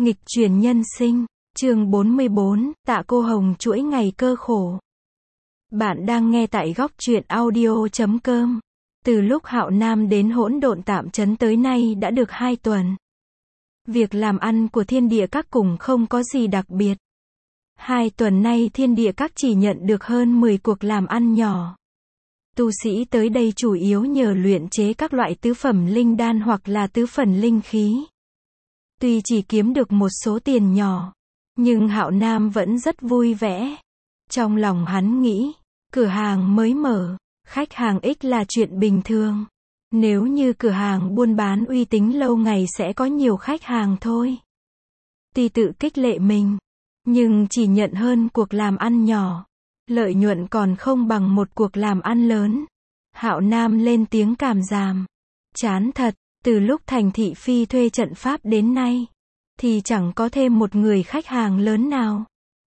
Nghịch chuyển nhân sinh, chương 44, Tạ Cô Hồng chuỗi ngày cơ khổ. Bạn đang nghe tại góc truyện audio.com. Từ lúc Hạo Nam đến Hỗn Độn Tạm Trấn tới nay đã được 2 tuần. Việc làm ăn của Thiên Địa Các cùng không có gì đặc biệt. 2 tuần nay Thiên Địa Các chỉ nhận được hơn 10 cuộc làm ăn nhỏ. Tu sĩ tới đây chủ yếu nhờ luyện chế các loại tứ phẩm linh đan hoặc là tứ phẩm linh khí. Tuy chỉ kiếm được một số tiền nhỏ, nhưng Hạo Nam vẫn rất vui vẻ. Trong lòng hắn nghĩ, cửa hàng mới mở, khách hàng ít là chuyện bình thường. Nếu như cửa hàng buôn bán uy tín lâu ngày sẽ có nhiều khách hàng thôi. Tuy tự khích lệ mình, nhưng chỉ nhận hơn cuộc làm ăn nhỏ, lợi nhuận còn không bằng một cuộc làm ăn lớn. Hạo Nam lên tiếng cảm giảm. Chán thật, từ lúc thành thị phi thuê trận pháp đến nay, thì chẳng có thêm một người khách hàng lớn nào.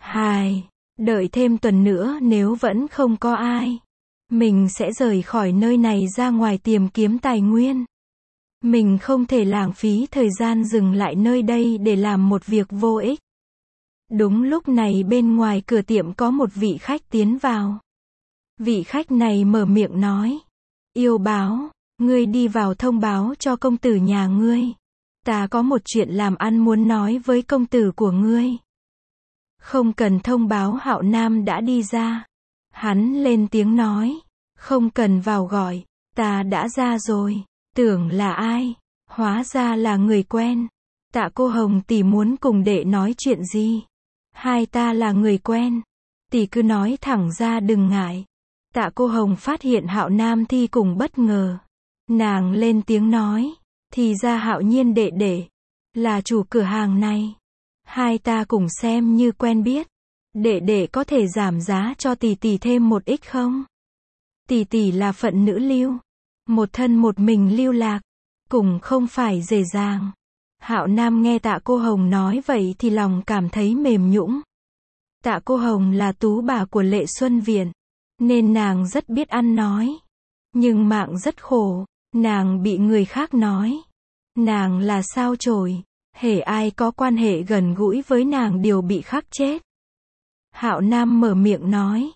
Đợi thêm tuần nữa nếu vẫn không có ai, mình sẽ rời khỏi nơi này ra ngoài tìm kiếm tài nguyên. Mình không thể lãng phí thời gian dừng lại nơi đây để làm một việc vô ích. Đúng lúc này bên ngoài cửa tiệm có một vị khách tiến vào. Vị khách này mở miệng nói: Yêu báo, ngươi đi vào thông báo cho công tử nhà ngươi. Ta có một chuyện làm ăn muốn nói với công tử của ngươi. Không cần thông báo, Hạo Nam đã đi ra. Hắn lên tiếng nói: Không cần vào gọi, ta đã ra rồi. Tưởng là ai, hóa ra là người quen. Tạ Cô Hồng tỷ muốn cùng đệ nói chuyện gì? Hai ta là người quen, tỷ cứ nói thẳng ra đừng ngại. Tạ Cô Hồng phát hiện Hạo Nam thi cùng bất ngờ. Nàng lên tiếng nói: Thì ra Hạo Nhiên đệ đệ là chủ cửa hàng này. Hai ta cùng xem như quen biết. Đệ đệ có thể giảm giá cho tỷ tỷ thêm một ít không? Tỷ tỷ là phận nữ lưu, một thân một mình lưu lạc, cùng không phải dễ dàng. Hạo Nam nghe Tạ Cô Hồng nói vậy thì lòng cảm thấy mềm nhũn. Tạ Cô Hồng là tú bà của Lệ Xuân Viện, nên nàng rất biết ăn nói. Nhưng mạng rất khổ, nàng bị người khác nói nàng là sao chổi, hễ ai có quan hệ gần gũi với nàng đều bị khắc chết. Hạo Nam mở miệng nói: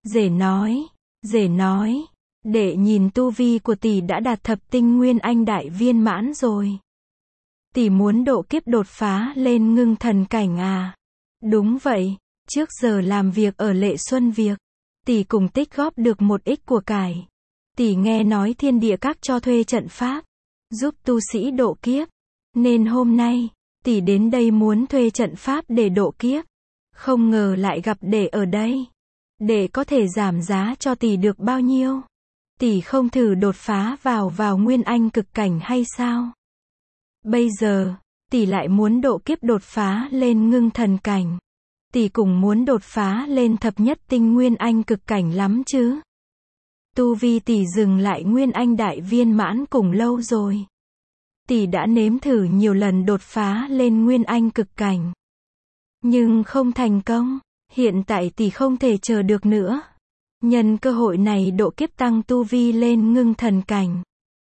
Dễ nói, đệ nhìn tu vi của tỷ đã đạt thập tinh nguyên anh đại viên mãn rồi. Tỷ muốn độ kiếp đột phá lên ngưng thần cảnh à? Đúng vậy, trước giờ làm việc ở Lệ Xuân Việc, tỷ cùng tích góp được một ít của cải. Tỷ nghe nói Thiên Địa Các cho thuê trận pháp, giúp tu sĩ độ kiếp, nên hôm nay, tỷ đến đây muốn thuê trận pháp để độ kiếp. Không ngờ lại gặp đệ ở đây. Đệ có thể giảm giá cho tỷ được bao nhiêu? Tỷ không thử đột phá vào nguyên anh cực cảnh hay sao? Bây giờ, tỷ lại muốn độ kiếp đột phá lên ngưng thần cảnh. Tỷ cũng muốn đột phá lên thập nhất tinh nguyên anh cực cảnh lắm chứ. Tu vi tỷ dừng lại nguyên anh đại viên mãn cùng lâu rồi. Tỷ đã nếm thử nhiều lần đột phá lên nguyên anh cực cảnh, nhưng không thành công. Hiện tại tỷ không thể chờ được nữa. Nhân cơ hội này độ kiếp tăng tu vi lên ngưng thần cảnh.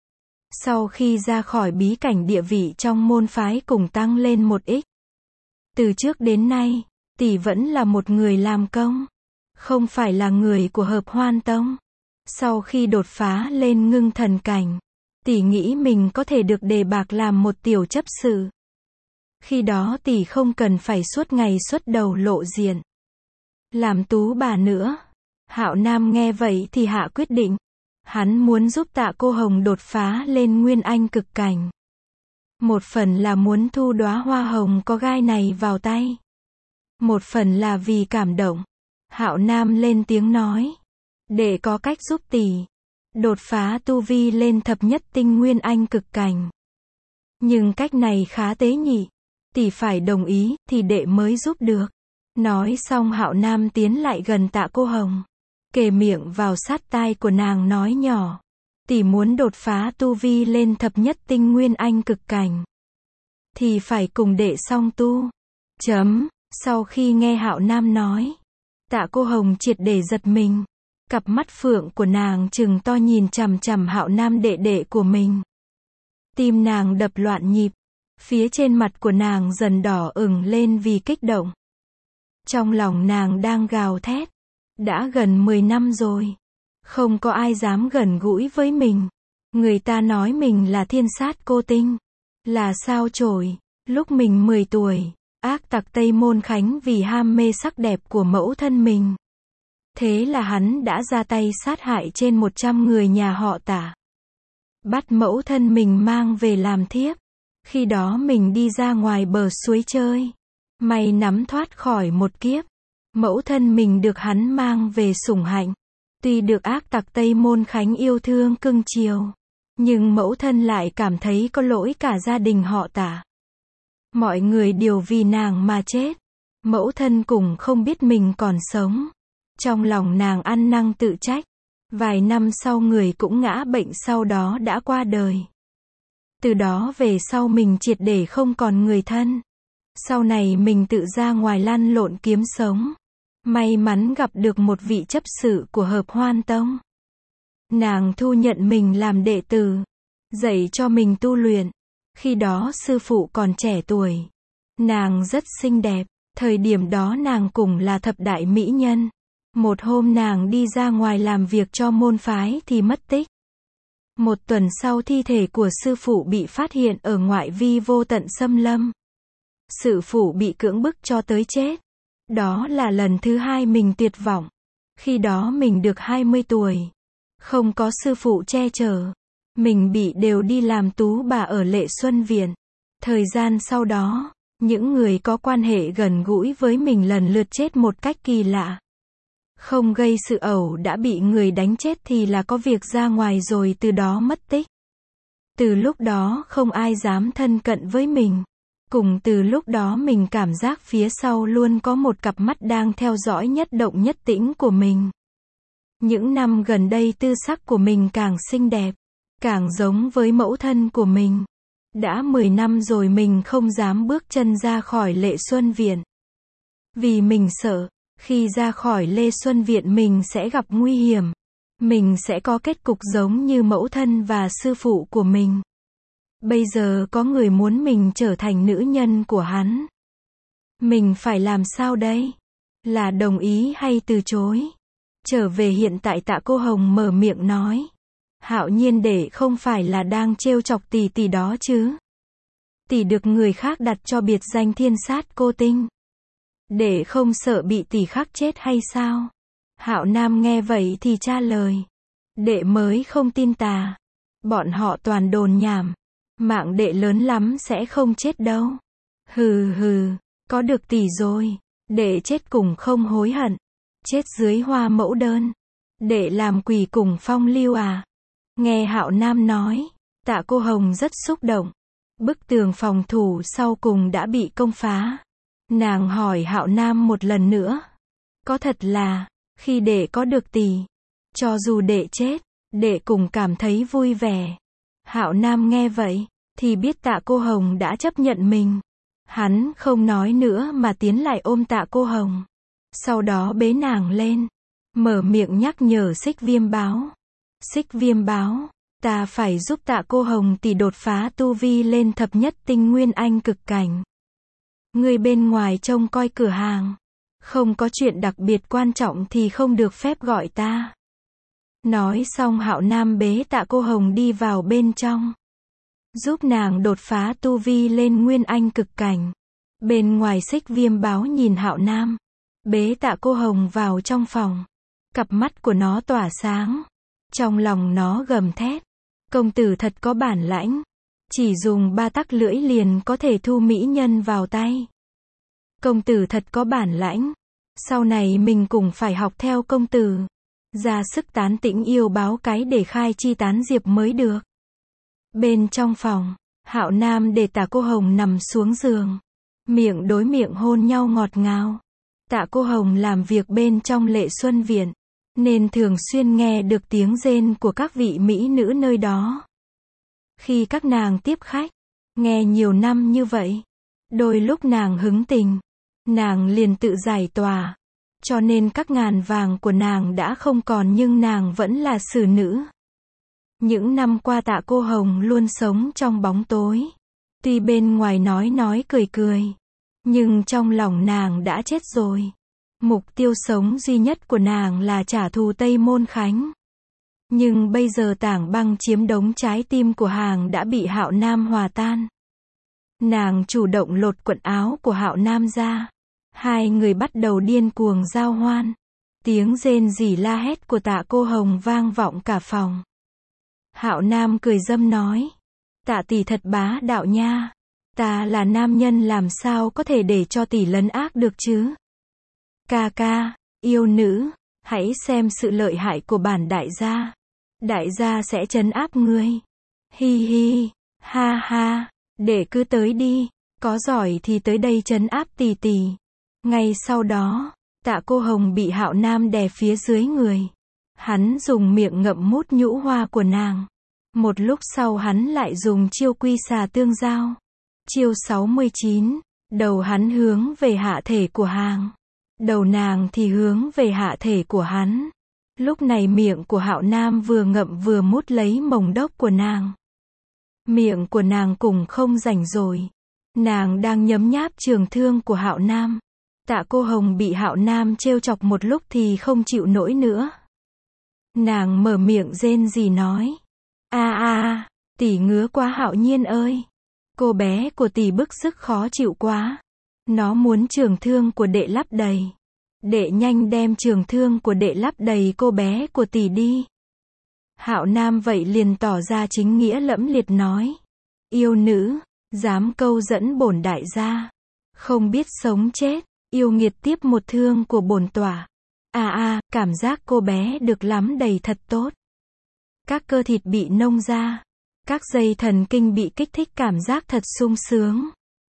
Sau khi ra khỏi bí cảnh địa vị trong môn phái cùng tăng lên một ít. Từ trước đến nay, tỷ vẫn là một người làm công, không phải là người của Hợp Hoan Tông. Sau khi đột phá lên ngưng thần cảnh, tỷ nghĩ mình có thể được đề bạt làm một tiểu chấp sự. Khi đó tỷ không cần phải suốt ngày xuất đầu lộ diện, làm tú bà nữa. Hạo Nam nghe vậy thì hạ quyết định. Hắn muốn giúp Tạ Cô Hồng đột phá lên nguyên anh cực cảnh. Một phần là muốn thu đóa hoa hồng có gai này vào tay. Một phần là vì cảm động. Hạo Nam lên tiếng nói: Đệ có cách giúp tỷ đột phá tu vi lên thập nhất tinh nguyên anh cực cảnh. Nhưng cách này khá tế nhị. Tỷ phải đồng ý thì đệ mới giúp được. Nói xong Hạo Nam tiến lại gần Tạ Cô Hồng, kề miệng vào sát tai của nàng nói nhỏ: Tỷ muốn đột phá tu vi lên thập nhất tinh nguyên anh cực cảnh, thì phải cùng đệ song tu. Sau khi nghe Hạo Nam nói, Tạ Cô Hồng triệt để giật mình. Cặp mắt phượng của nàng trừng to nhìn chằm chằm Hạo Nam đệ đệ của mình. Tim nàng đập loạn nhịp. Phía trên mặt của nàng dần đỏ ửng lên vì kích động. Trong lòng nàng đang gào thét. Đã gần 10 năm rồi. Không có ai dám gần gũi với mình. Người ta nói mình là thiên sát cô tinh. Là sao chổi. Lúc mình 10 tuổi, ác tặc Tây Môn Khánh vì ham mê sắc đẹp của mẫu thân mình. Thế là hắn đã ra tay sát hại trên 100 người nhà họ Tả. Bắt mẫu thân mình mang về làm thiếp. Khi đó mình đi ra ngoài bờ suối chơi. May nắm thoát khỏi một kiếp. Mẫu thân mình được hắn mang về sủng hạnh. Tuy được ác tặc Tây Môn Khánh yêu thương cưng chiều, nhưng mẫu thân lại cảm thấy có lỗi cả gia đình họ Tả. Mọi người đều vì nàng mà chết. Mẫu thân cũng không biết mình còn sống. Trong lòng nàng ăn năn tự trách. Vài năm sau người cũng ngã bệnh, sau đó đã qua đời. Từ đó về sau mình triệt để không còn người thân. Sau này mình tự ra ngoài lăn lộn kiếm sống. May mắn gặp được một vị chấp sự của Hợp Hoan Tông. Nàng thu nhận mình làm đệ tử, dạy cho mình tu luyện. Khi đó sư phụ còn trẻ tuổi. Nàng rất xinh đẹp. Thời điểm đó nàng cũng là thập đại mỹ nhân. Một hôm nàng đi ra ngoài làm việc cho môn phái thì mất tích. Một tuần sau thi thể của sư phụ bị phát hiện ở ngoại vi vô tận xâm lâm. Sư phụ bị cưỡng bức cho tới chết. Đó là lần thứ hai mình tuyệt vọng. Khi đó mình được 20 tuổi. Không có sư phụ che chở. Mình bị đều đi làm tú bà ở Lệ Xuân Viện. Thời gian sau đó, những người có quan hệ gần gũi với mình lần lượt chết một cách kỳ lạ. Không gây sự ẩu đã bị người đánh chết thì là có việc ra ngoài rồi từ đó mất tích. Từ lúc đó không ai dám thân cận với mình. Cùng từ lúc đó mình cảm giác phía sau luôn có một cặp mắt đang theo dõi nhất động nhất tĩnh của mình. Những năm gần đây tư sắc của mình càng xinh đẹp, càng giống với mẫu thân của mình. Đã 10 năm rồi mình không dám bước chân ra khỏi Lệ Xuân Viện. Vì mình sợ, khi ra khỏi Lê Xuân Viện mình sẽ gặp nguy hiểm. Mình sẽ có kết cục giống như mẫu thân và sư phụ của mình. Bây giờ có người muốn mình trở thành nữ nhân của hắn. Mình phải làm sao đây? Là đồng ý hay từ chối? Trở về hiện tại Tạ Cô Hồng mở miệng nói. Hạo Nhiên đệ không phải là đang trêu chọc tỷ tỷ đó chứ? Tỷ được người khác đặt cho biệt danh thiên sát cô tinh. Đệ không sợ bị tỷ khác chết hay sao? Hạo Nam nghe vậy thì trả lời. Đệ mới không tin tà. Bọn họ toàn đồn nhảm. Mạng đệ lớn lắm sẽ không chết đâu. Hừ hừ, có được tỷ rồi. Đệ chết cùng không hối hận. Chết dưới hoa mẫu đơn. Đệ làm quỷ cùng phong lưu à? Nghe Hạo Nam nói, Tạ Cô Hồng rất xúc động. Bức tường phòng thủ sau cùng đã bị công phá. Nàng hỏi Hạo Nam một lần nữa. Có thật là, khi đệ có được tỷ, cho dù đệ chết, đệ cũng cảm thấy vui vẻ. Hạo Nam nghe vậy, thì biết Tạ Cô Hồng đã chấp nhận mình. Hắn không nói nữa mà tiến lại ôm Tạ Cô Hồng. Sau đó bế nàng lên. Mở miệng nhắc nhở Xích Viêm Báo. Xích Viêm Báo, ta phải giúp Tạ Cô Hồng tỷ đột phá tu vi lên thập nhất tinh nguyên anh cực cảnh. Người bên ngoài trông coi cửa hàng. Không có chuyện đặc biệt quan trọng thì không được phép gọi ta. Nói xong Hạo Nam bế Tạ Cô Hồng đi vào bên trong. Giúp nàng đột phá tu vi lên nguyên anh cực cảnh. Bên ngoài Xích Viêm Báo nhìn Hạo Nam. Bế Tạ Cô Hồng vào trong phòng. Cặp mắt của nó tỏa sáng. Trong lòng nó gầm thét. Công tử thật có bản lãnh. Chỉ dùng 3 tắc lưỡi liền có thể thu mỹ nhân vào tay. Công tử thật có bản lãnh. Sau này mình cũng phải học theo công tử. Ra sức tán tỉnh yêu báo cái để khai chi tán diệp mới được. Bên trong phòng, Hạo Nam để Tạ Cô Hồng nằm xuống giường. Miệng đối miệng hôn nhau ngọt ngào. Tạ Cô Hồng làm việc bên trong Lệ Xuân Viện, nên thường xuyên nghe được tiếng rên của các vị mỹ nữ nơi đó. Khi các nàng tiếp khách, nghe nhiều năm như vậy, đôi lúc nàng hứng tình, nàng liền tự giải tỏa. Cho nên các ngàn vàng của nàng đã không còn nhưng nàng vẫn là xử nữ. Những năm qua Tạ Cô Hồng luôn sống trong bóng tối. Tuy bên ngoài nói cười cười, nhưng trong lòng nàng đã chết rồi. Mục tiêu sống duy nhất của nàng là trả thù Tây Môn Khánh. Nhưng bây giờ Tảng Băng chiếm đống trái tim của Hàng đã bị Hạo Nam hòa tan. Nàng chủ động lột quần áo của Hạo Nam ra. Hai người bắt đầu điên cuồng giao hoan. Tiếng rên rỉ la hét của Tạ Cô Hồng vang vọng cả phòng. Hạo Nam cười dâm nói. Tạ tỷ thật bá đạo nha. Ta là nam nhân làm sao có thể để cho tỷ lấn ác được chứ? Ca ca, yêu nữ, hãy xem sự lợi hại của bản đại gia. Đại gia sẽ trấn áp ngươi. Hi hi, ha ha, để cứ tới đi, có giỏi thì tới đây trấn áp tỷ tỷ. Ngay sau đó, Tạ Cô Hồng bị Hạo Nam đè phía dưới người. Hắn dùng miệng ngậm mút nhũ hoa của nàng. Một lúc sau hắn lại dùng chiêu quy xà tương giao. Chiêu 69, đầu hắn hướng về hạ thể của Hàng. Đầu nàng thì hướng về hạ thể của hắn. Lúc này miệng của Hạo Nam vừa ngậm vừa mút lấy mồng đốc của nàng. Miệng của nàng cùng không rảnh rồi. Nàng đang nhấm nháp trường thương của Hạo Nam. Tạ Cô Hồng bị Hạo Nam trêu chọc một lúc thì không chịu nổi nữa. Nàng mở miệng rên rỉ nói. Tỷ ngứa quá Hạo Nhiên ơi. Cô bé của tỷ bức sức khó chịu quá. Nó muốn trường thương của đệ lắp đầy. Đệ nhanh đem trường thương của đệ lắp đầy cô bé của tỷ đi. Hạo Nam vậy liền tỏ ra chính nghĩa lẫm liệt nói. Yêu nữ, dám câu dẫn bổn đại gia. Không biết sống chết, yêu nghiệt tiếp một thương của bổn tỏa. Cảm giác cô bé được lắm đầy thật tốt. Các cơ thịt bị nông ra. Các dây thần kinh bị kích thích cảm giác thật sung sướng.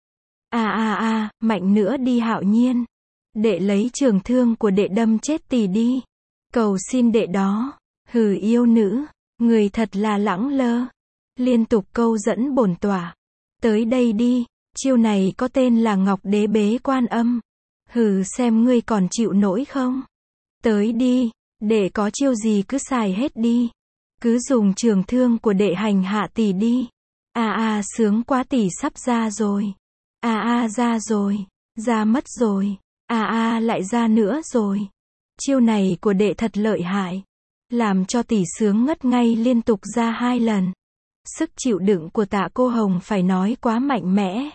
Mạnh nữa đi Hạo Nhiên. Đệ lấy trường thương của đệ đâm chết tỷ đi. Cầu xin đệ đó. Hừ yêu nữ, người thật là lẳng lơ. Liên tục câu dẫn bổn tỏa. Tới đây đi, chiêu này có tên là Ngọc Đế Bế Quan Âm. Hừ xem ngươi còn chịu nổi không? Tới đi, đệ có chiêu gì cứ xài hết đi. Cứ dùng trường thương của đệ hành hạ tỷ đi. Sướng quá tỷ sắp ra rồi. Ra rồi, ra mất rồi. Lại ra nữa rồi. Chiêu này của đệ thật lợi hại. Làm cho tỷ sướng ngất ngay liên tục ra 2 lần. Sức chịu đựng của Tạ Cô Hồng phải nói quá mạnh mẽ.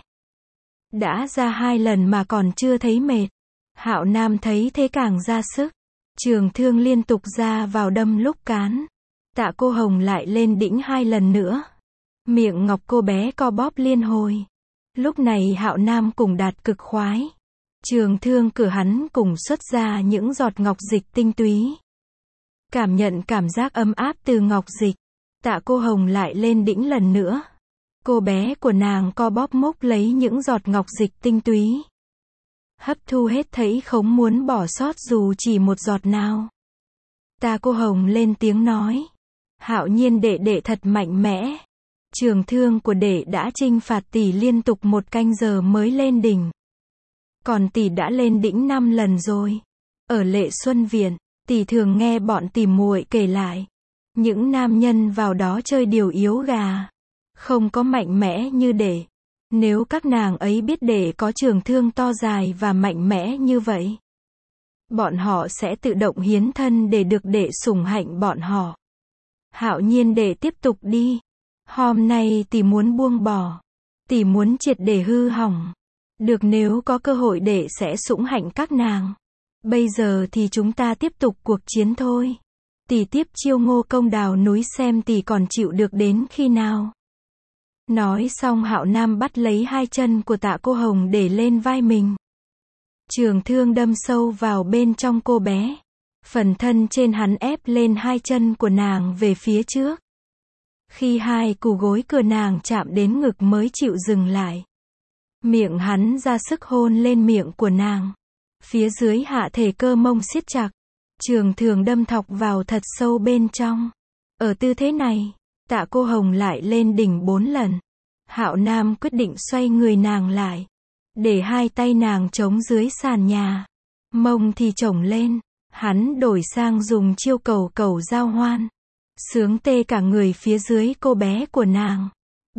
Đã ra 2 lần mà còn chưa thấy mệt. Hạo Nam thấy thế càng ra sức. Trường thương liên tục ra vào đâm lúc cán. Tạ Cô Hồng lại lên đỉnh 2 lần nữa. Miệng ngọc cô bé co bóp liên hồi. Lúc này Hạo Nam cùng đạt cực khoái. Trường thương cửa hắn cùng xuất ra những giọt ngọc dịch tinh túy. Cảm nhận cảm giác ấm áp từ ngọc dịch. Tạ Cô Hồng lại lên đỉnh lần nữa. Cô bé của nàng co bóp mốc lấy những giọt ngọc dịch tinh túy. Hấp thu hết thấy không muốn bỏ sót dù chỉ một giọt nào. Tạ Cô Hồng lên tiếng nói. Hạo Nhiên đệ thật mạnh mẽ. Trường thương của đệ đã chinh phạt tỷ liên tục 1 canh giờ mới lên đỉnh. Còn tỷ đã lên đỉnh 5 lần rồi. Ở Lệ Xuân Viện, tỷ thường nghe bọn tỉ muội kể lại. Những nam nhân vào đó chơi điều yếu gà. Không có mạnh mẽ như đệ. Nếu các nàng ấy biết đệ có trường thương to dài và mạnh mẽ như vậy, bọn họ sẽ tự động hiến thân để được đệ sủng hạnh bọn họ. Hạo Nhiên đệ tiếp tục đi. Hôm nay tỷ muốn buông bỏ. Tỷ muốn triệt để hư hỏng. Được nếu có cơ hội đệ sẽ sủng hạnh các nàng. Bây giờ thì chúng ta tiếp tục cuộc chiến thôi. Tỷ tiếp chiêu Ngô Công đào núi xem tỷ còn chịu được đến khi nào. Nói xong Hạo Nam bắt lấy 2 chân của Tạ Cô Hồng để lên vai mình. Trường thương đâm sâu vào bên trong cô bé. Phần thân trên hắn ép lên 2 chân của nàng về phía trước. Khi 2 củ gối cửa nàng chạm đến ngực mới chịu dừng lại. Miệng hắn ra sức hôn lên miệng của nàng. Phía dưới hạ thể cơ mông siết chặt. Trường thương đâm thọc vào thật sâu bên trong. Ở tư thế này, Tạ Cô Hồng lại lên đỉnh 4 lần. Hạo Nam quyết định xoay người nàng lại. Để 2 tay nàng chống dưới sàn nhà. Mông thì chổng lên. Hắn đổi sang dùng chiêu cầu giao hoan. Sướng tê cả người phía dưới cô bé của nàng.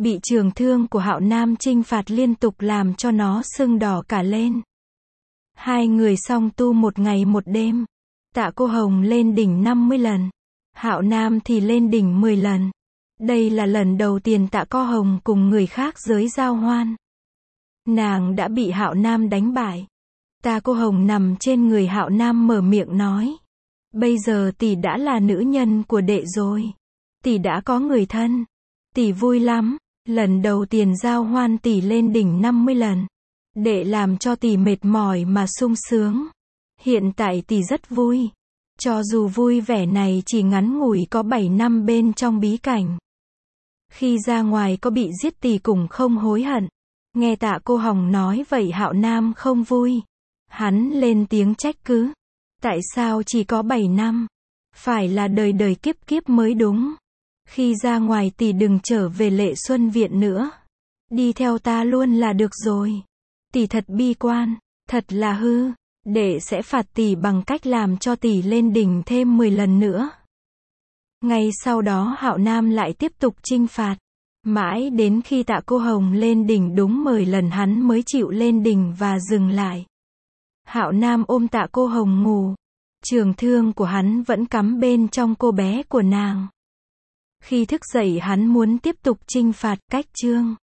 Bị trường thương của Hạo Nam chinh phạt liên tục làm cho nó sưng đỏ cả lên. Hai người song tu một ngày một đêm. Tạ Cô Hồng lên đỉnh 50 lần. Hạo Nam thì lên đỉnh 10 lần. Đây là lần đầu tiên Tạ Cô Hồng cùng người khác giới giao hoan. Nàng đã bị Hạo Nam đánh bại. Tạ Cô Hồng nằm trên người Hạo Nam mở miệng nói. Bây giờ tỷ đã là nữ nhân của đệ rồi. Tỷ đã có người thân. Tỷ vui lắm. Lần đầu tiên giao hoan tỷ lên đỉnh 50 lần. Đệ làm cho tỷ mệt mỏi mà sung sướng. Hiện tại tỷ rất vui. Cho dù vui vẻ này chỉ ngắn ngủi có 7 năm bên trong bí cảnh. Khi ra ngoài có bị giết tỷ cũng không hối hận. Nghe Tạ Cô Hồng nói vậy Hạo Nam không vui. Hắn lên tiếng trách cứ. Tại sao chỉ có 7 năm? Phải là đời đời kiếp kiếp mới đúng. Khi ra ngoài tỷ đừng trở về Lệ Xuân Viện nữa. Đi theo ta luôn là được rồi. Tỷ thật bi quan, thật là hư. Đệ sẽ phạt tỷ bằng cách làm cho tỷ lên đỉnh thêm 10 lần nữa. Ngay sau đó Hạo Nam lại tiếp tục chinh phạt. Mãi đến khi Tạ Cô Hồng lên đỉnh đúng 10 lần hắn mới chịu lên đỉnh và dừng lại. Hạo Nam ôm Tạ Cô Hồng ngủ. Trường thương của hắn vẫn cắm bên trong cô bé của nàng. Khi thức dậy hắn muốn tiếp tục chinh phạt cách chương.